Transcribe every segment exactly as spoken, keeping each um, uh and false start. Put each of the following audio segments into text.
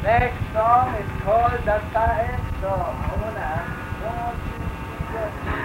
Next song is called Dantae. So, ako muna. One, two, three, go.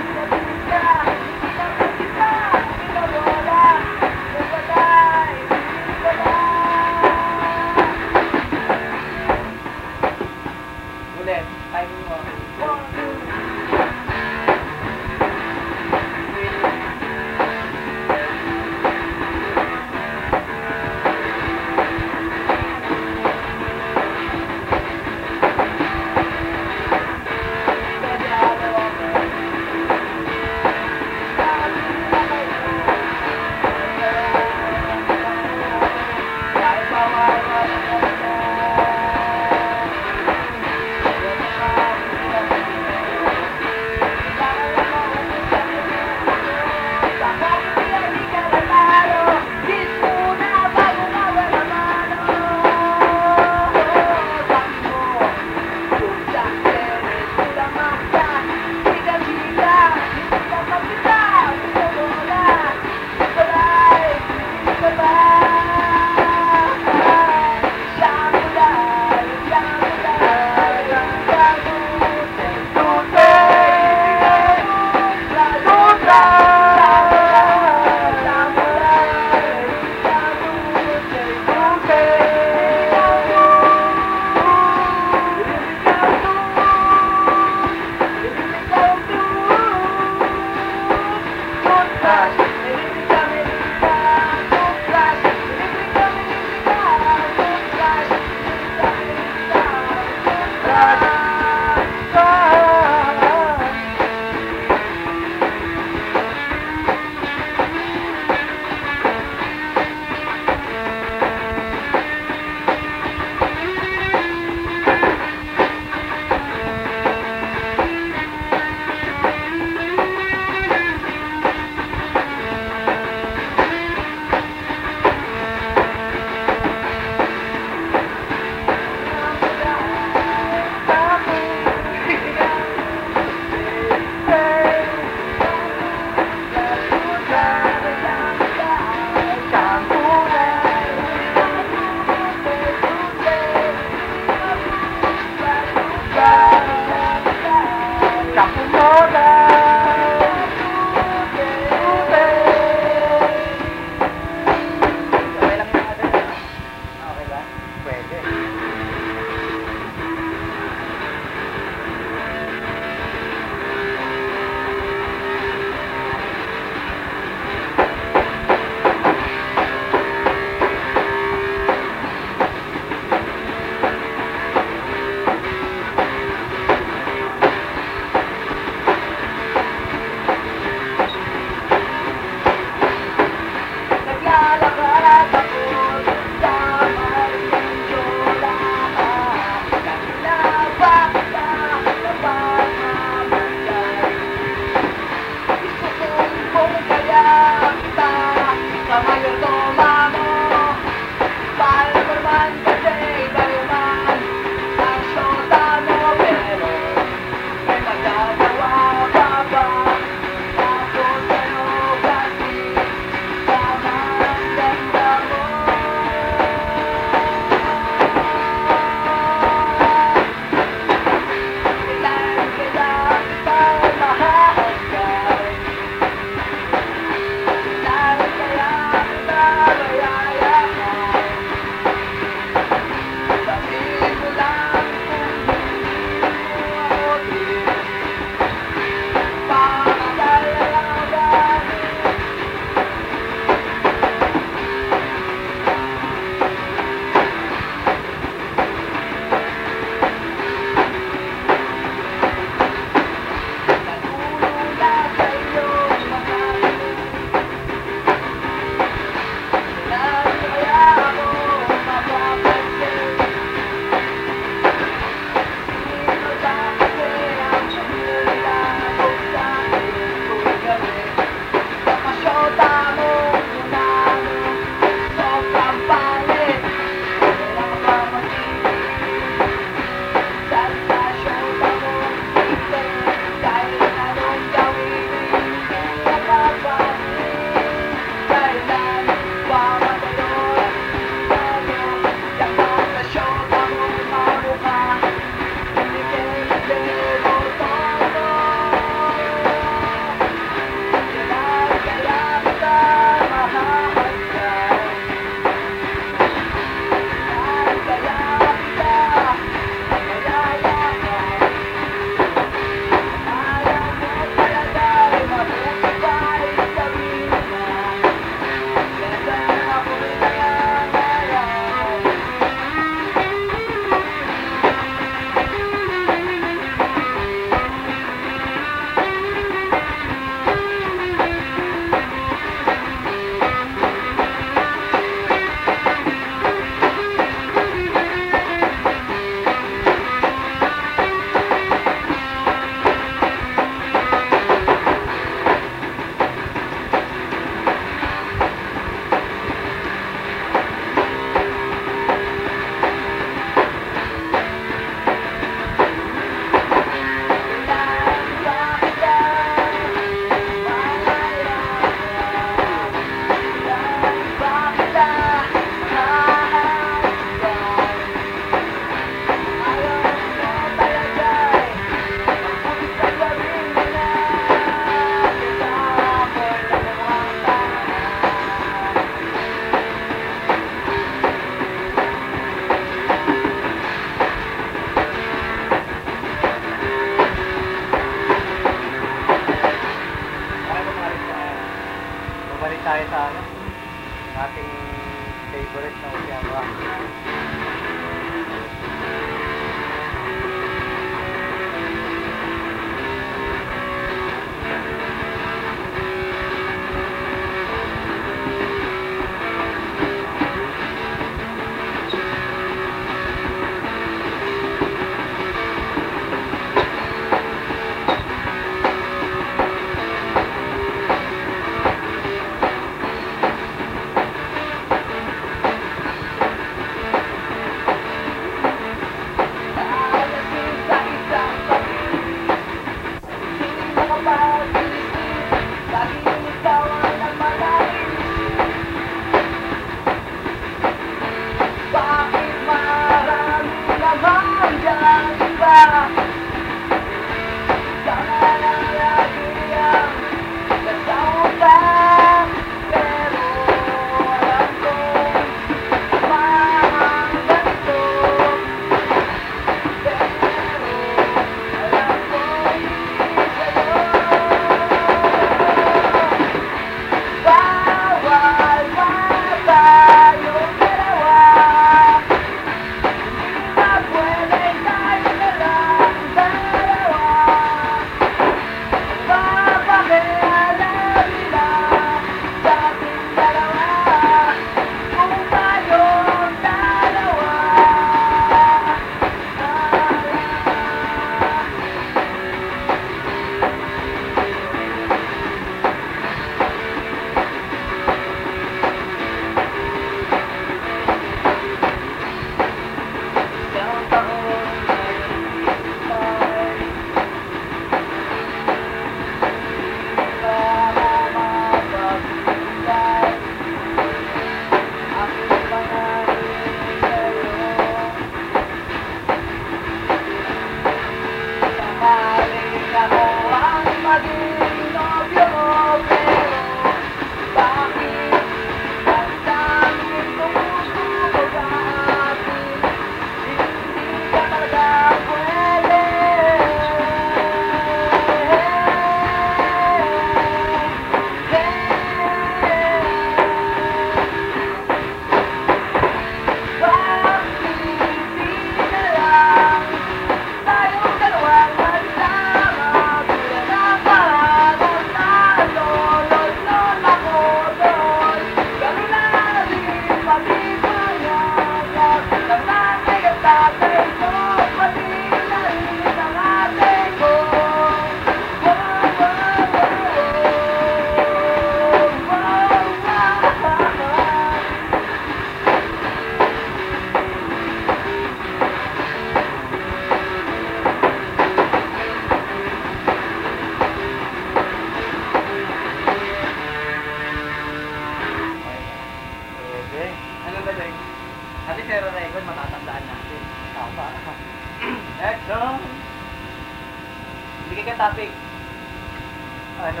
Action! Bigay ka topic. Ano?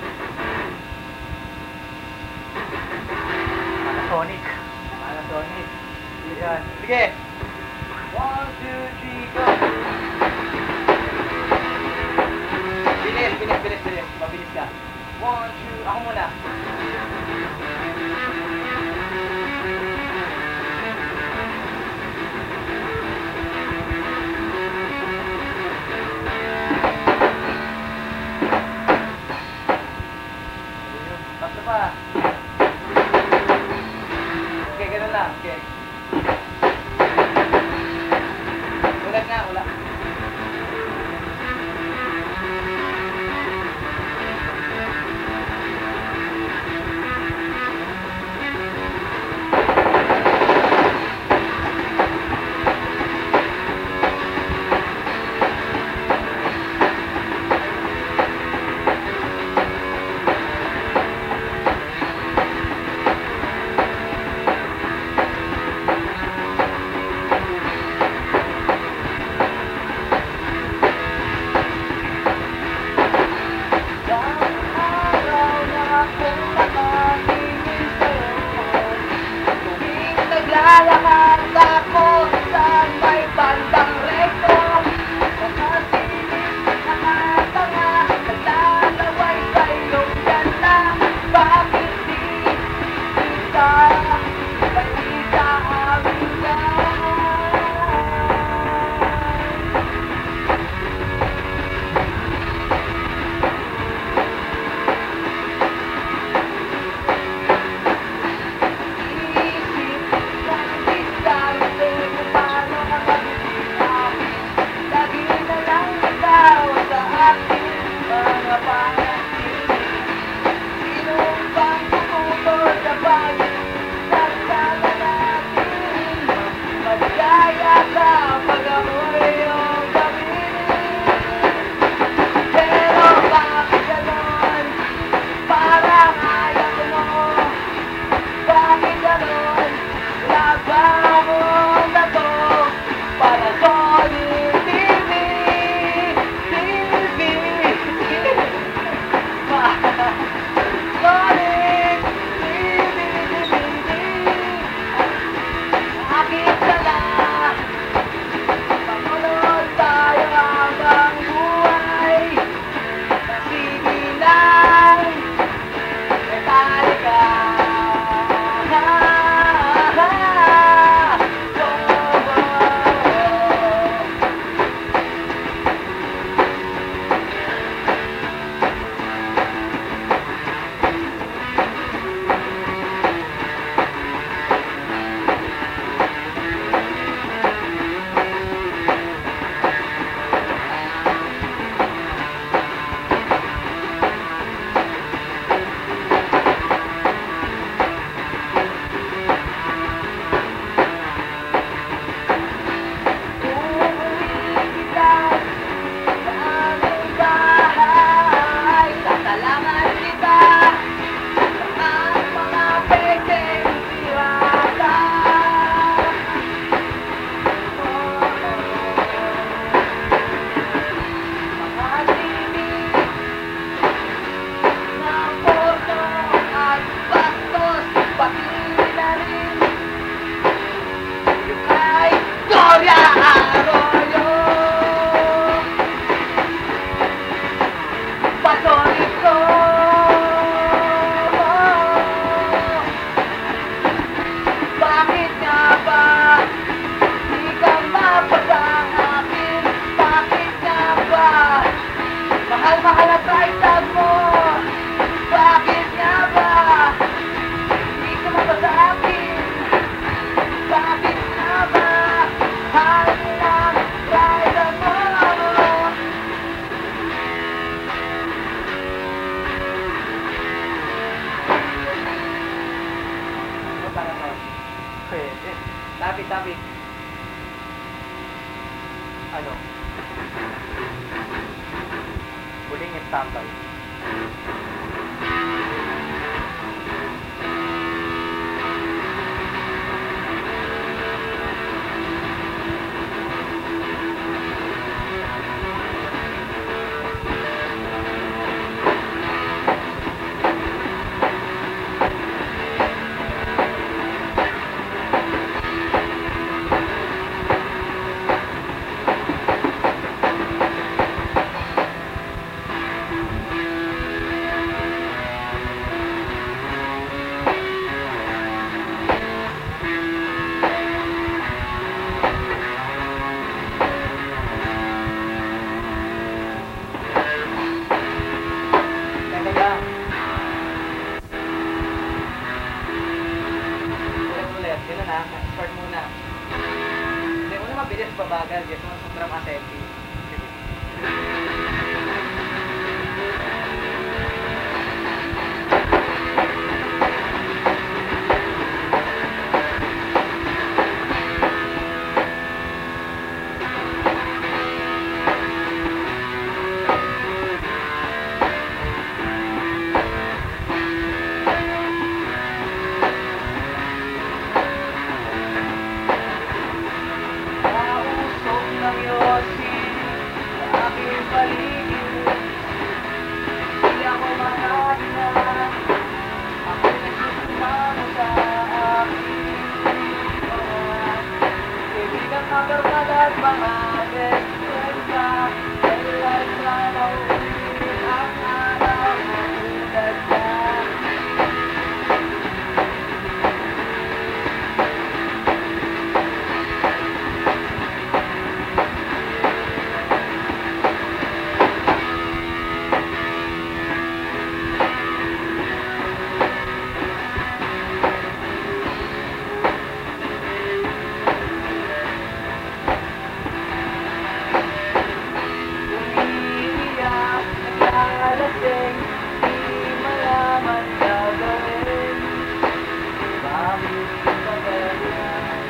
Panasonic. Panasonic. Yan. Sige! One, two, three, go! Bilis, bilis, bilis, bilis. Mabilis ka. One, two, Ako muna. Basta pa. Okay, ganun lang. Okay. Ulat nga, ulat. Naglalakad ako sa may bandang rekto. Nakasilip, nakatanga, naglalaway sa iyong ganda. Bakit di kita pati sa aming Topic, topic. Ano? Huling estambay. sobrang attentive. Nausok ng yosin sa aking paligid. Di ako makahinga. Ako'y nagsusumamo sa aking mga kaibigan, kabarkada at mga best friend ka. Kailan na mauulit ang araw na tulad ka. Umiiyak, naglalasing, di malaman gagawin. Bakit ba ganyan?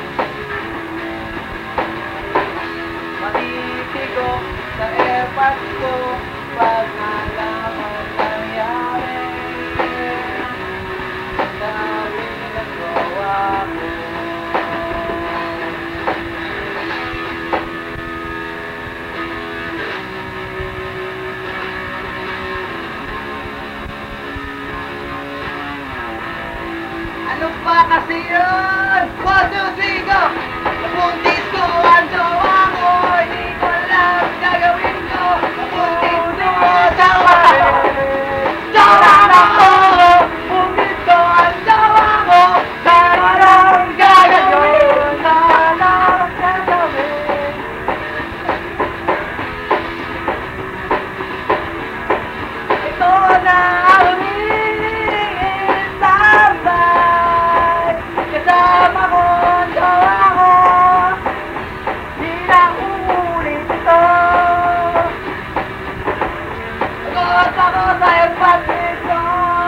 Matitigok sa airpods ko pag nalaman nangyari. Sabi nagawa ko. Ano pa kasi yun? One, two, three, go! Nabuntis ko ang jowa ko, hindi ko alam gagawin ko. Nabuntis ko ang jowa ko, jowa ko! Nabuntis ko ang jowa ko, alam gagawin, alam gagawin. Ito na ang hinihingi sabay. Kasama ko ang jowa ko, di na uulit ito. Pagod ako sa airpods nito.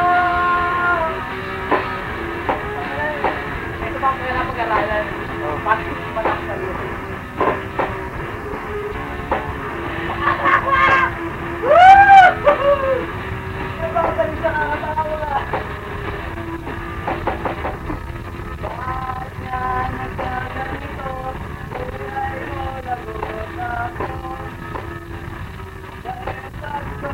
Ito pa ang kailangan pag-aralan. Bakit patak sa iyo? Woo! Yung mga salita nakakatawa. Bakit nga nagkaganito? Kulay mo nagugot ako. Sa etas ko.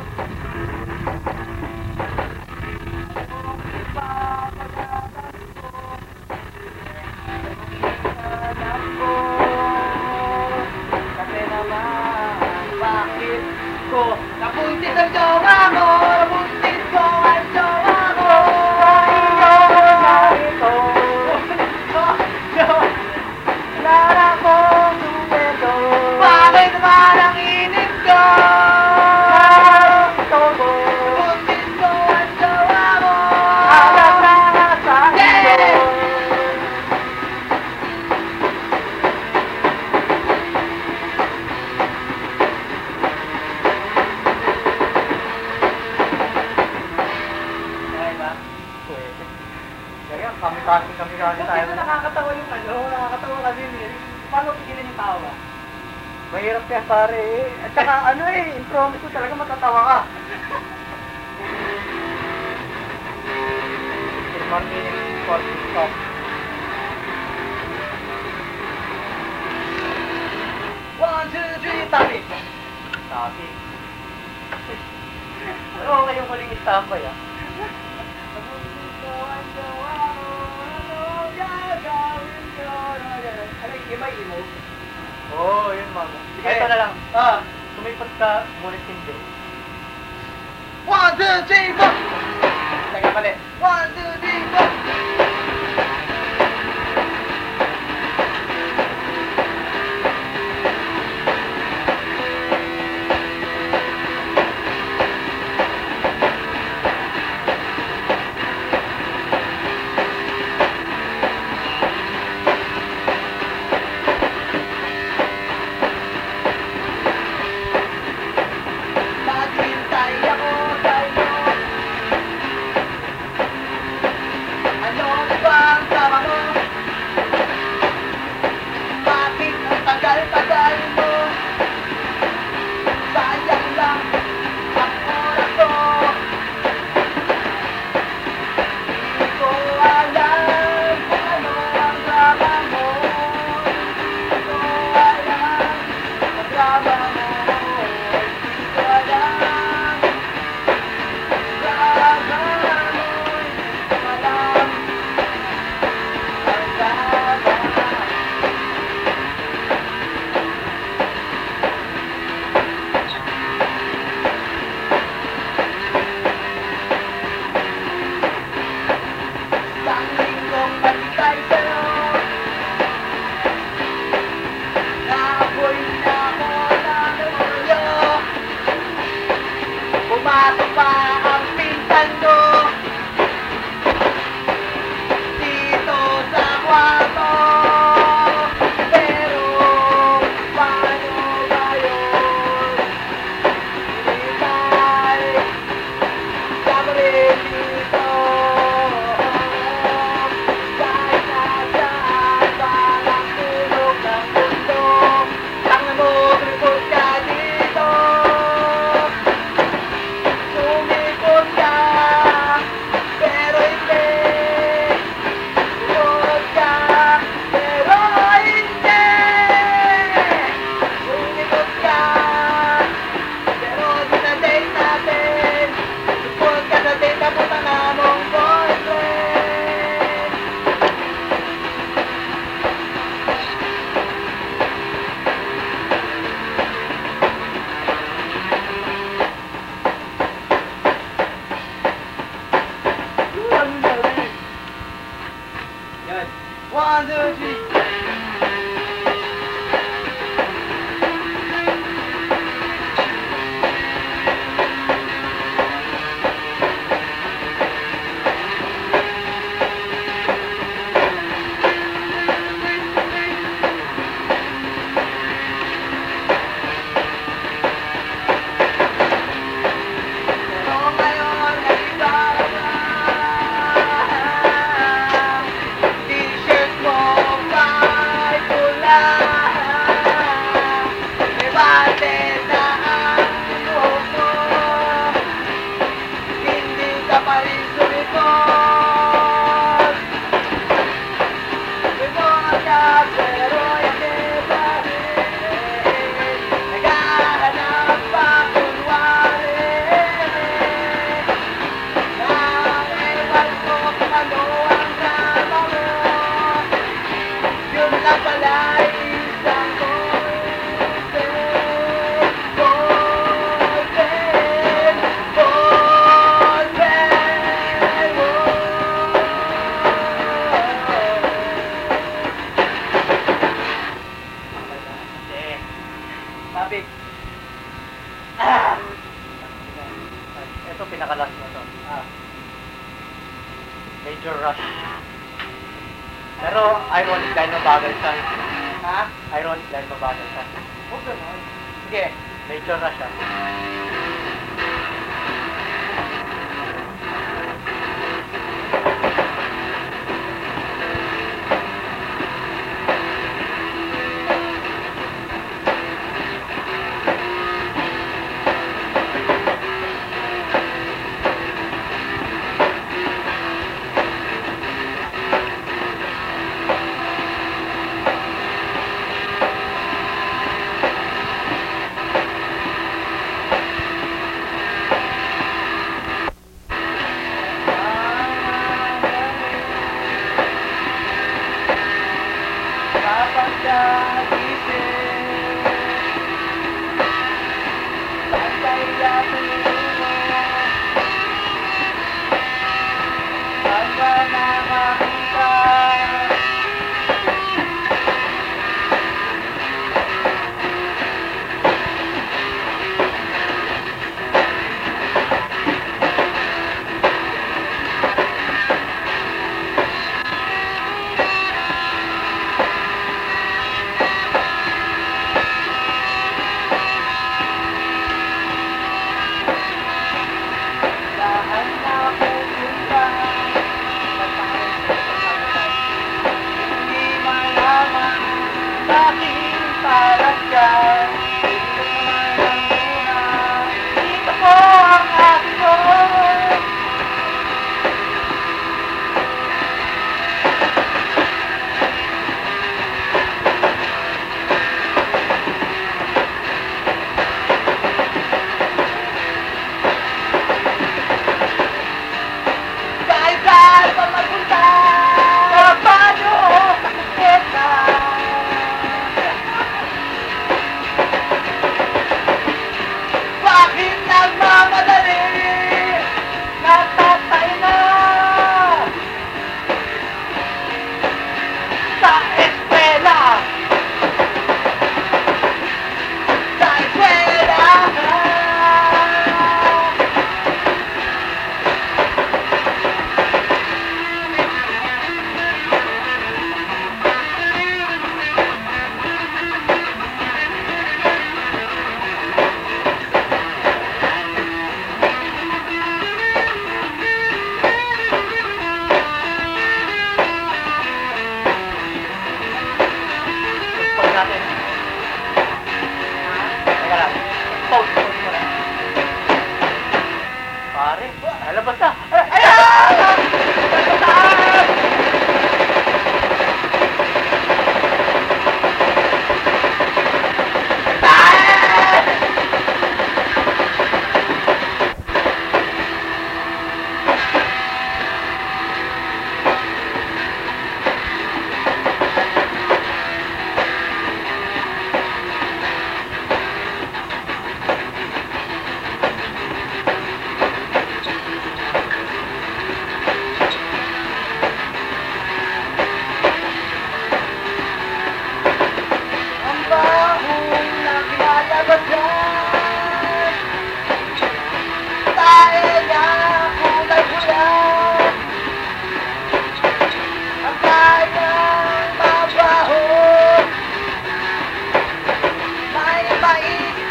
Kung ipapagatan ko, iinganan ko. Kasi naman, bakit ko nabuntis ang jowa mo? Nabuntis ko ang jowa mo. Sa iyo na ito. Wala kong sumendo. Bakit naman ang init ko? Gusto ko. Nabuntis ko ang jowa mo. Alam na nga sa iyo. Okay ba? Pwede. Kaya kami-kasi kami-kasi tayo. Kasi nakakatawa yung ano, nakakatawa kasi yun. Paano pigilan yung tawa? Mahirap kaya pare eh. At saka ano eh, impromise ko talaga matatawa ka. It's one minute for stop. One, two, three, tabi! Sabi. Oo, kayong huling istambay ah. Nabuntis ko ang jowa mo, ano gagawin ko? Ano yung iba imo? Oo, oh, yun mama. Sige. Ito na lang. Ah! Sumipat ka, ngunit hindi. One, two, three, four! Teka pala. One, two, three, four! kasama mo, hindi ko alam. Kasama mo, hindi ko alam. Ang tama. Isang linggong matitay sa'yo, naapoy na ako ng ulo. Pumasok pa ang pinsan ko dito sa kwarto. Pero paano ba yun? Hinihintay ka mo rin dito. Kahit nasaan parang sulok ng mundo, ang namumulot ka dito. Sumipot ka, pero hindi. Sumipot ka, pero hindi. Sumipot ka, pero di na date natin. Sumipot ka sa date na puta na mong boyfriend. Yan. One, two, three. Pero ngayon ay iba na. T-shirt mo ba'y pula? May bate na ang buhok mo. Hindi ka pa rin sumipot. Sumipot ka pero hindi pa rin. Naghahanap pa kunwari nang ewan ko kung ano ang drama mo. Yun lang pala isang boyfriend, boyfriend, boyfriend, Kasi, Sabi, ah! Ito pinakalas mo to. ah, Major rush. Pero ironic dahil mabagal siya. ha? Ironic dahil mabagal siya. Huwag ganun. Sige. Major rush siya.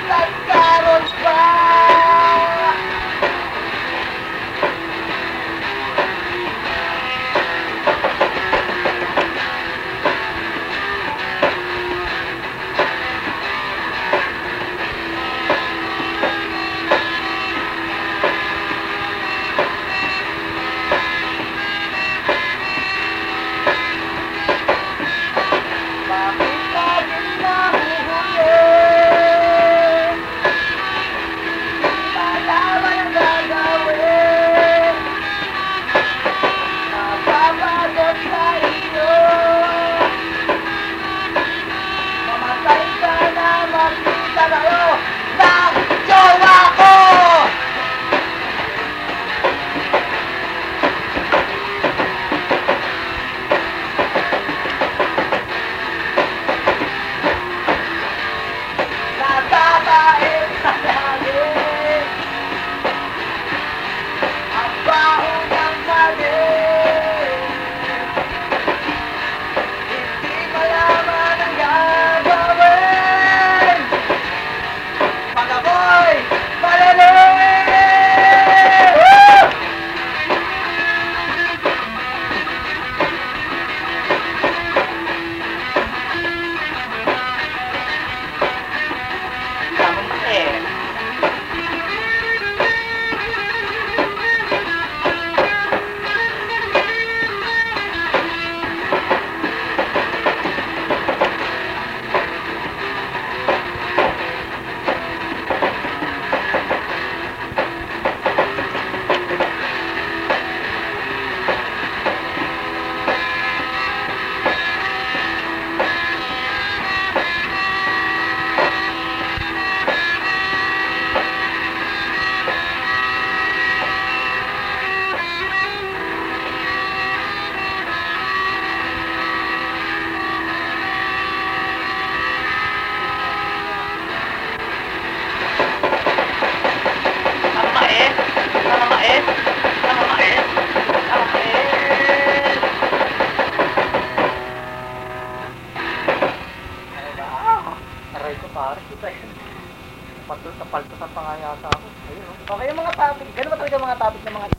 nagkaroon pa. Bakit lagi nahuhuli? Malaman ang gagawin. Napapagod sa iyo. Mamatay ka na makita kayo ng jowa ko. Nakakain sa langit ang baho ng langit. Hindi malaman ang gagawin pag ako'y malilim. Woo! Tama eh. Tama eh. Tama eh. Tama eh. Tama eh. Aray ko pare, kita yun. Napaltos, napaltos ang pangayata ako. Ayun, oh. Okay, yung mga topic, ganun ba talaga mga topic ng mga